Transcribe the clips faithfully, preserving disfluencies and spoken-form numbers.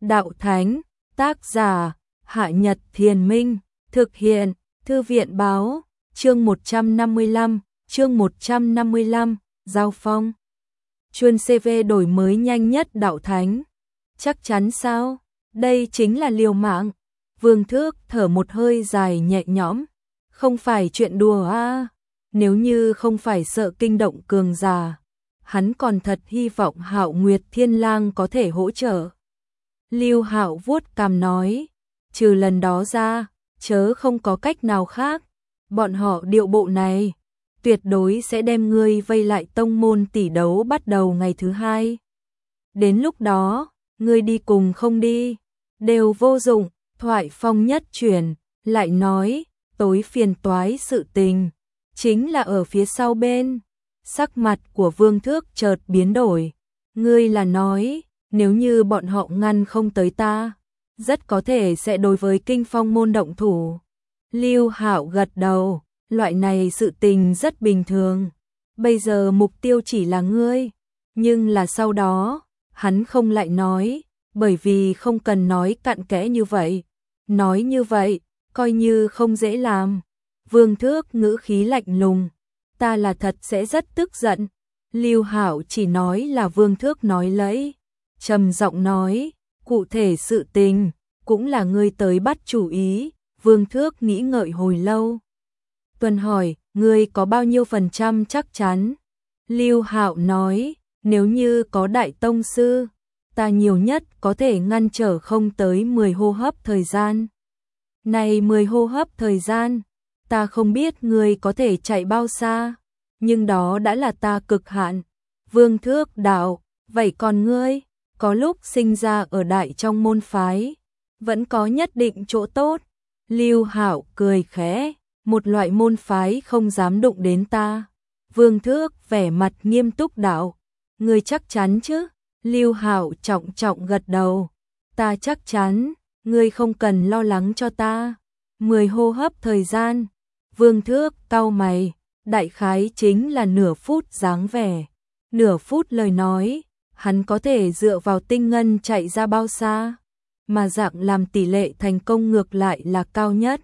đạo thánh, tác giả, Hạ Nhật Thiền Minh, thực hiện, Thư viện báo, chương một trăm năm mươi lăm, chương một trăm năm mươi lăm, Giao Phong. Chuân xê vê đổi mới nhanh nhất đạo thánh. Chắc chắn sao? Đây chính là liều mạng. Vương Thước thở một hơi dài nhẹ nhõm. Không phải chuyện đùa à. Nếu như không phải sợ kinh động cường giả, hắn còn thật hy vọng Hạo Nguyệt Thiên Lang có thể hỗ trợ. Lưu Hạo vuốt cằm nói, trừ lần đó ra, chớ không có cách nào khác. Bọn họ điệu bộ này, tuyệt đối sẽ đem ngươi vây lại tông môn tỷ đấu bắt đầu ngày thứ hai. Đến lúc đó, ngươi đi cùng không đi, đều vô dụng. Thoại phong nhất chuyển, lại nói, tối phiền toái sự tình, chính là ở phía sau bên. Sắc mặt của Vương Thước chợt biến đổi. Ngươi là nói, nếu như bọn họ ngăn không tới ta, rất có thể sẽ đối với Kinh Phong môn động thủ. Lưu Hạo gật đầu, loại này sự tình rất bình thường. Bây giờ mục tiêu chỉ là ngươi, nhưng là sau đó, hắn không lại nói, bởi vì không cần nói cặn kẽ như vậy. Nói như vậy, coi như không dễ làm. Vương Thước ngữ khí lạnh lùng, ta là thật sẽ rất tức giận. Lưu Hạo chỉ nói là Vương Thước nói lấy, trầm giọng nói, cụ thể sự tình, cũng là ngươi tới bắt chủ ý. Vương Thước nghĩ ngợi hồi lâu. Tuần hỏi, ngươi có bao nhiêu phần trăm chắc chắn? Lưu Hạo nói, nếu như có đại tông sư, ta nhiều nhất có thể ngăn trở không tới mười hô hấp thời gian. Này mười hô hấp thời gian, ta không biết ngươi có thể chạy bao xa, nhưng đó đã là ta cực hạn. Vương Thước đạo, vậy còn ngươi, có lúc sinh ra ở đại trong môn phái, vẫn có nhất định chỗ tốt. Lưu Hạo cười khẽ, một loại môn phái không dám đụng đến ta. Vương Thước vẻ mặt nghiêm túc đạo, ngươi chắc chắn chứ? Lưu Hạo trọng trọng gật đầu, ta chắc chắn, ngươi không cần lo lắng cho ta. Mười hô hấp thời gian. Vương Thước cau mày, đại khái chính là nửa phút dáng vẻ. Nửa phút lời nói, hắn có thể dựa vào tinh ngân chạy ra bao xa, mà dạng làm tỷ lệ thành công ngược lại là cao nhất.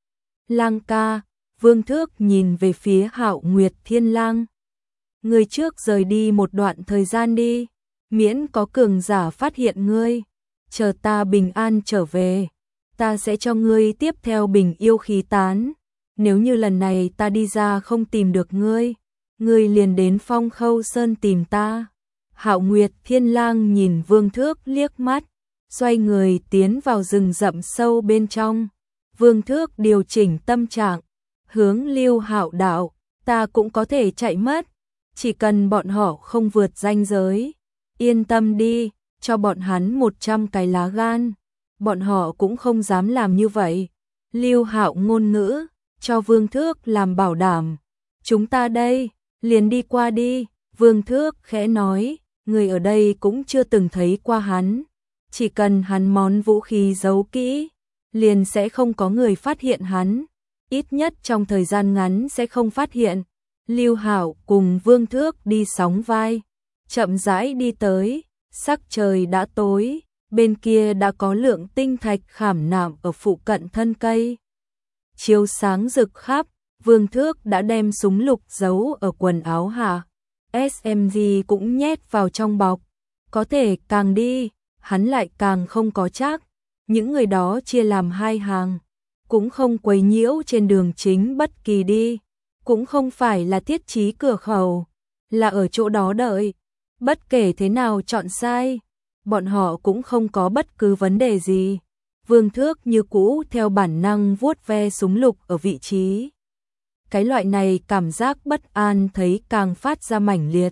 Lang ca, Vương Thước nhìn về phía Hạo Nguyệt Thiên Lang. Ngươi trước rời đi một đoạn thời gian đi, miễn có cường giả phát hiện ngươi, chờ ta bình an trở về, ta sẽ cho ngươi tiếp theo bình yêu khí tán. Nếu như lần này ta đi ra không tìm được ngươi, ngươi liền đến Phong Khâu Sơn tìm ta. Hạo Nguyệt Thiên Lang nhìn Vương Thước liếc mắt, xoay người tiến vào rừng rậm sâu bên trong. Vương Thước điều chỉnh tâm trạng, hướng Lưu Hạo đạo, ta cũng có thể chạy mất, chỉ cần bọn họ không vượt ranh giới. Yên tâm đi, cho bọn hắn một trăm cái lá gan, bọn họ cũng không dám làm như vậy. Lưu Hạo ngôn ngữ, cho Vương Thước làm bảo đảm. Chúng ta đây, liền đi qua đi. Vương Thước khẽ nói, người ở đây cũng chưa từng thấy qua hắn. Chỉ cần hắn món vũ khí giấu kỹ, liền sẽ không có người phát hiện hắn. Ít nhất trong thời gian ngắn sẽ không phát hiện. Lưu Hạo cùng Vương Thước đi sóng vai, chậm rãi đi tới, sắc trời đã tối, bên kia đã có lượng tinh thạch khảm nạm ở phụ cận thân cây. Chiếu sáng rực khắp, Vương Thước đã đem súng lục giấu ở quần áo hạ, ét em giê cũng nhét vào trong bọc. Có thể càng đi, hắn lại càng không có chắc. Những người đó chia làm hai hàng, cũng không quấy nhiễu trên đường chính bất kỳ đi, cũng không phải là thiết trí cửa khẩu, là ở chỗ đó đợi. Bất kể thế nào chọn sai, bọn họ cũng không có bất cứ vấn đề gì. Vương Thước như cũ theo bản năng vuốt ve súng lục ở vị trí. Cái loại này cảm giác bất an thấy càng phát ra mãnh liệt.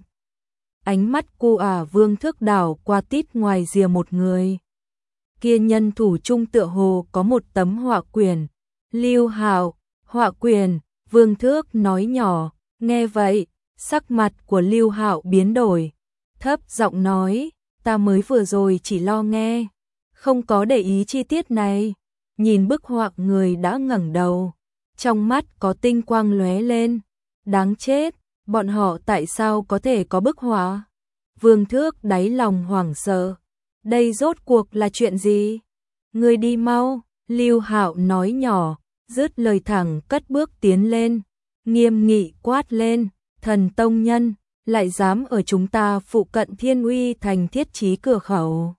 Ánh mắt cu ả Vương Thước đảo qua tít ngoài rìa một người. Kia nhân thủ trung tựa hồ có một tấm họa quyển. Lưu Hạo, họa quyển. Vương Thước nói nhỏ, nghe vậy, sắc mặt của Lưu Hạo biến đổi, thấp giọng nói, ta mới vừa rồi chỉ lo nghe, không có để ý chi tiết này. Nhìn bức họa người đã ngẩng đầu, trong mắt có tinh quang lóe lên, đáng chết, bọn họ tại sao có thể có bức họa? Vương Thước đáy lòng hoảng sợ, Đây rốt cuộc là chuyện gì? Ngươi đi mau, Lưu Hạo nói nhỏ, dứt lời thẳng cất bước tiến lên, nghiêm nghị quát lên, Thần tông nhân, lại dám ở chúng ta phụ cận Thiên Uy thành thiết trí cửa khẩu.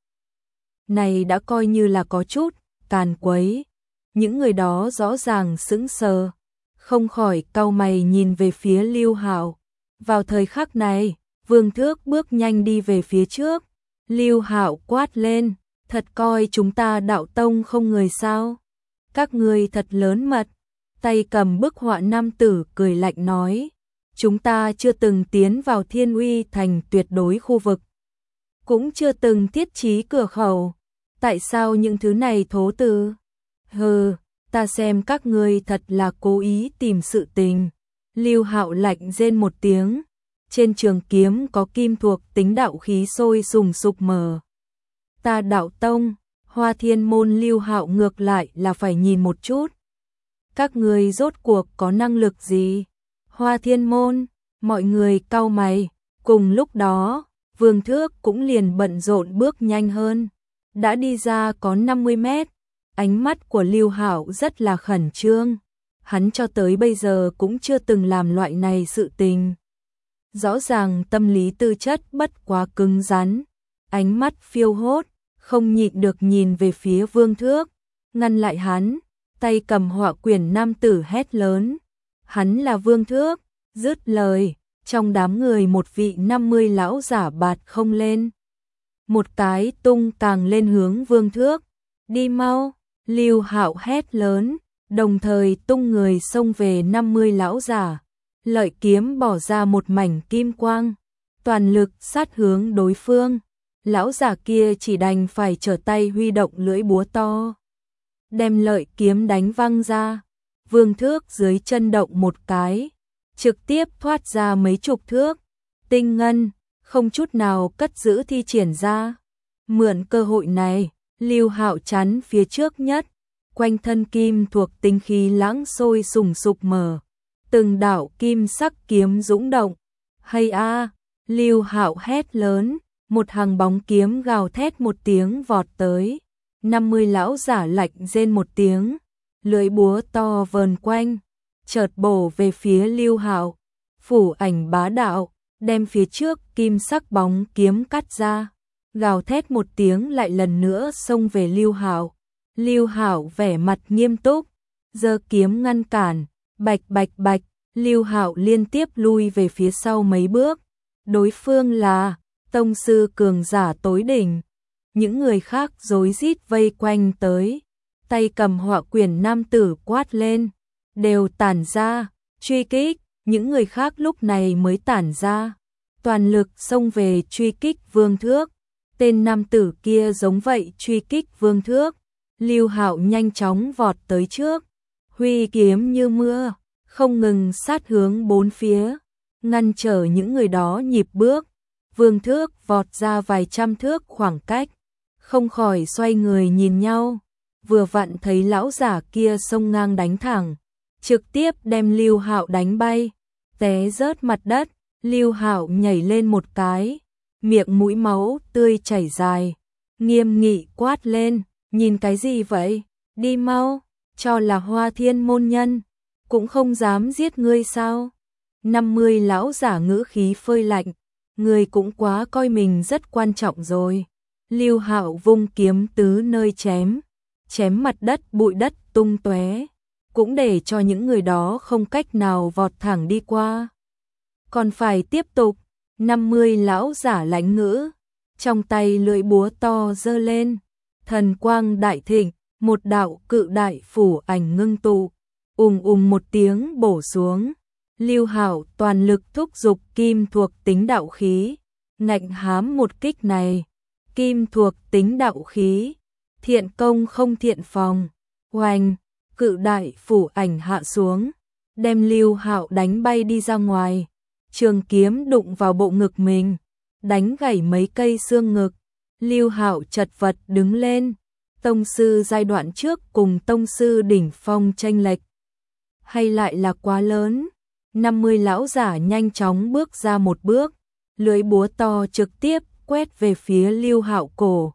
Này đã coi như là có chút càn quấy. Những người đó rõ ràng sững sờ, không khỏi cau mày nhìn về phía Lưu Hạo. Vào thời khắc này, Vương Thước bước nhanh đi về phía trước. Lưu Hạo quát lên, thật coi chúng ta đạo tông không người sao? Các ngươi thật lớn mật. Tay cầm bức họa nam tử cười lạnh nói, chúng ta chưa từng tiến vào Thiên Uy thành tuyệt đối khu vực, cũng chưa từng thiết trí cửa khẩu. Tại sao những thứ này thố từ? Hừ, ta xem các ngươi thật là cố ý tìm sự tình. Lưu Hạo lạnh rên một tiếng, trên trường kiếm có kim thuộc tính đạo khí sôi sùng sục mở. Ta đạo tông, Hoa Thiên môn Lưu Hạo ngược lại là phải nhìn một chút. Các ngươi rốt cuộc có năng lực gì? Hoa Thiên môn, mọi người cau mày, cùng lúc đó, Vương Thước cũng liền bận rộn bước nhanh hơn. Đã đi ra có năm mươi mét, ánh mắt của Lưu Hạo rất là khẩn trương. Hắn cho tới bây giờ cũng chưa từng làm loại này sự tình. Rõ ràng tâm lý tư chất bất quá cứng rắn, ánh mắt phiêu hốt, không nhịn được nhìn về phía Vương Thước, ngăn lại hắn, tay cầm họa quyển nam tử hét lớn. Hắn là Vương Thước, dứt lời, trong đám người một vị năm mươi lão giả bạt không lên. Một cái tung càng lên hướng Vương Thước, đi mau, Lưu Hạo hét lớn, đồng thời tung người xông về năm mươi lão giả, lợi kiếm bỏ ra một mảnh kim quang, toàn lực sát hướng đối phương. Lão giả kia chỉ đành phải trở tay huy động lưỡi búa to, đem lợi kiếm đánh văng ra. Vương Thước dưới chân động một cái, trực tiếp thoát ra mấy chục thước, tinh ngân, không chút nào cất giữ thi triển ra. Mượn cơ hội này, Lưu Hạo chắn phía trước nhất, quanh thân kim thuộc tinh khí lãng sôi sùng sục mở, từng đạo kim sắc kiếm dũng động. Hay a, Lưu Hạo hét lớn, một hàng bóng kiếm gào thét một tiếng vọt tới. năm mươi lão giả lạnh rên một tiếng, lưỡi búa to vờn quanh, chợt bổ về phía Lưu Hạo, phủ ảnh bá đạo, đem phía trước kim sắc bóng kiếm cắt ra, gào thét một tiếng lại lần nữa xông về Lưu Hạo. Lưu Hạo vẻ mặt nghiêm túc, giơ kiếm ngăn cản, bạch bạch bạch, Lưu Hạo liên tiếp lui về phía sau mấy bước. Đối phương là tông sư cường giả tối đỉnh. Những người khác rối rít vây quanh tới, tay cầm họa quyển nam tử quát lên, đều tản ra, truy kích. Những người khác lúc này mới tản ra, toàn lực xông về truy kích Vương Thước. Tên nam tử kia giống vậy truy kích Vương Thước. Lưu Hạo nhanh chóng vọt tới trước, huy kiếm như mưa, không ngừng sát hướng bốn phía, ngăn trở những người đó nhịp bước. Vương Thước vọt ra vài trăm thước khoảng cách, không khỏi xoay người nhìn nhau, vừa vặn thấy lão giả kia xông ngang đánh thẳng, trực tiếp đem Lưu Hạo đánh bay, té rớt mặt đất. Lưu Hạo nhảy lên một cái, miệng mũi máu tươi chảy dài, nghiêm nghị quát lên, nhìn cái gì vậy? Đi mau, cho là Hoa Thiên môn nhân, cũng không dám giết ngươi sao? năm mươi lão giả ngữ khí phơi lạnh, ngươi cũng quá coi mình rất quan trọng rồi. Lưu Hạo vung kiếm tứ nơi chém, chém mặt đất bụi đất tung tóe, cũng để cho những người đó không cách nào vọt thẳng đi qua. Còn phải tiếp tục, năm mươi lão giả lãnh ngữ, trong tay lưỡi búa to giơ lên, thần quang đại thịnh, một đạo cự đại phủ ảnh ngưng tụ, ùng ùng một tiếng bổ xuống. Lưu Hạo toàn lực thúc giục kim thuộc tính đạo khí, ngạnh hám một kích này. Kim thuộc tính đạo khí, thiện công không thiện phòng, oanh, cự đại phủ ảnh hạ xuống, đem Lưu Hạo đánh bay đi ra ngoài. Trường kiếm đụng vào bộ ngực mình, đánh gãy mấy cây xương ngực. Lưu Hạo chật vật đứng lên. Tông sư giai đoạn trước cùng tông sư đỉnh phong chênh lệch hay lại là quá lớn. năm mươi lão giả nhanh chóng bước ra một bước, lưỡi búa to trực tiếp quét về phía Lưu Hạo cổ.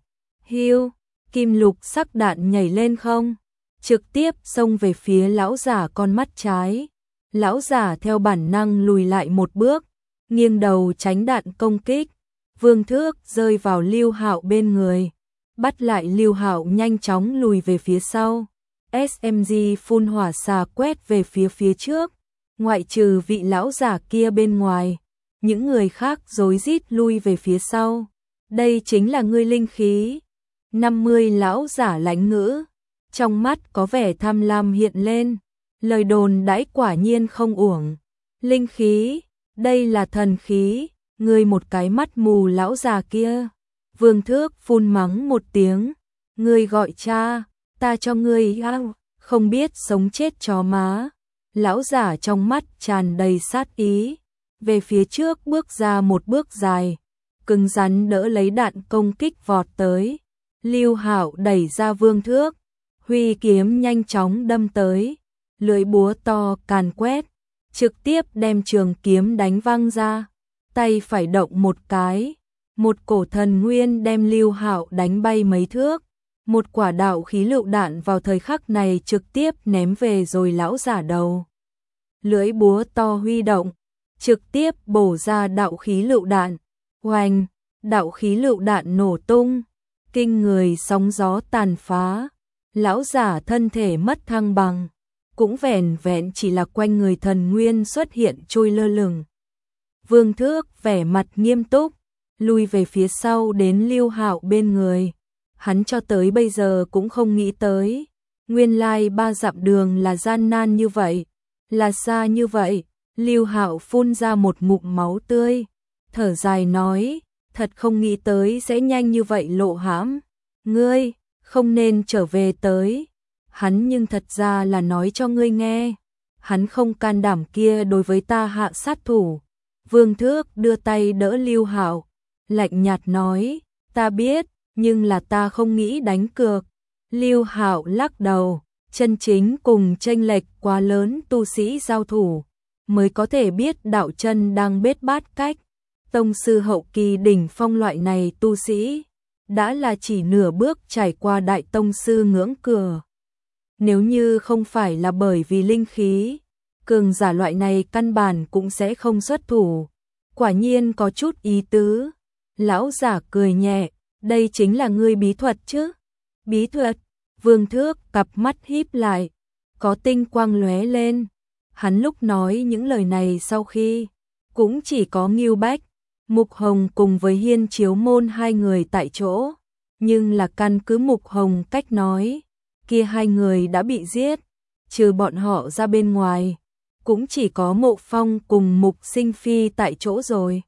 Hiu, kim lục sắc đạn nhảy lên không, trực tiếp xông về phía lão giả con mắt trái. Lão giả theo bản năng lùi lại một bước, nghiêng đầu tránh đạn công kích. Vương Thước rơi vào Lưu Hạo bên người, bắt lại Lưu Hạo nhanh chóng lùi về phía sau. ét em giê phun hỏa xà quét về phía phía trước, ngoại trừ vị lão giả kia bên ngoài, những người khác rối rít lui về phía sau. Đây chính là ngươi linh khí. năm mươi lão giả lãnh ngữ, trong mắt có vẻ tham lam hiện lên, lời đồn đãi quả nhiên không uổng. Linh khí, đây là thần khí, ngươi một cái mắt mù lão già kia. Vương Thước phun mắng một tiếng, ngươi gọi cha, ta cho ngươi ao, không biết sống chết chó má. Lão giả trong mắt tràn đầy sát ý, về phía trước bước ra một bước dài, cứng rắn đỡ lấy đạn công kích vọt tới. Lưu Hạo đẩy ra Vương Thước, huy kiếm nhanh chóng đâm tới, lưỡi búa to càn quét, trực tiếp đem trường kiếm đánh văng ra. Tay phải động một cái, một cổ thần nguyên đem Lưu Hạo đánh bay mấy thước. Một quả đạo khí lựu đạn vào thời khắc này trực tiếp ném về rồi lão giả đầu. Lưỡi búa to huy động, trực tiếp bổ ra đạo khí lựu đạn. Oanh, đạo khí lựu đạn nổ tung, kinh người sóng gió tàn phá. Lão giả thân thể mất thăng bằng, cũng vẻn vẹn chỉ là quanh người thần nguyên xuất hiện trôi lơ lửng. Vương Thước vẻ mặt nghiêm túc, lui về phía sau đến Lưu Hạo bên người. Hắn cho tới bây giờ cũng không nghĩ tới, nguyên lai ba dặm đường là gian nan như vậy, là xa như vậy. Lưu Hạo phun ra một ngụm máu tươi, thở dài nói, thật không nghĩ tới sẽ nhanh như vậy lộ hãm. Ngươi, không nên trở về tới. Hắn nhưng thật ra là nói cho ngươi nghe, hắn không can đảm kia đối với ta hạ sát thủ. Vương Thước đưa tay đỡ Lưu Hạo, lạnh nhạt nói, ta biết, nhưng là ta không nghĩ đánh cược. Lưu Hạo lắc đầu, chân chính cùng chênh lệch quá lớn tu sĩ giao thủ, mới có thể biết đạo chân đang bết bát cách. Tông sư hậu kỳ đỉnh phong loại này tu sĩ, đã là chỉ nửa bước trải qua đại tông sư ngưỡng cửa. Nếu như không phải là bởi vì linh khí, cường giả loại này căn bản cũng sẽ không xuất thủ. Quả nhiên có chút ý tứ. Lão giả cười nhẹ, đây chính là ngươi bí thuật chứ? Bí thuật? Vương Thước cặp mắt híp lại, có tinh quang lóe lên. Hắn lúc nói những lời này sau khi, cũng chỉ có Ngưu Bách, Mục Hồng cùng với Hiên Chiếu Môn hai người tại chỗ. Nhưng là căn cứ Mục Hồng cách nói, kia hai người đã bị giết, trừ bọn họ ra bên ngoài, cũng chỉ có Mộ Phong cùng Mục Sinh Phi tại chỗ rồi.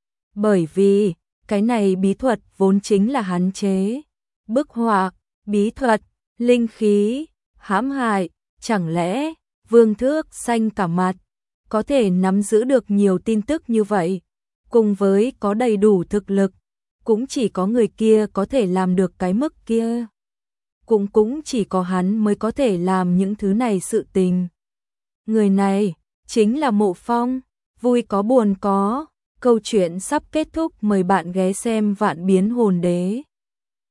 Bởi vì, cái này bí thuật vốn chính là hắn chế. Bức họa, bí thuật, linh khí, hãm hại, chẳng lẽ Vương Thước xanh cả mặt, có thể nắm giữ được nhiều tin tức như vậy, cùng với có đầy đủ thực lực, cũng chỉ có người kia có thể làm được cái mức kia. Cũng cũng chỉ có hắn mới có thể làm những thứ này sự tình. Người này chính là Mộ Phong. Vui có buồn có, câu chuyện sắp kết thúc, mời bạn ghé xem Vạn Biến Hồn Đế.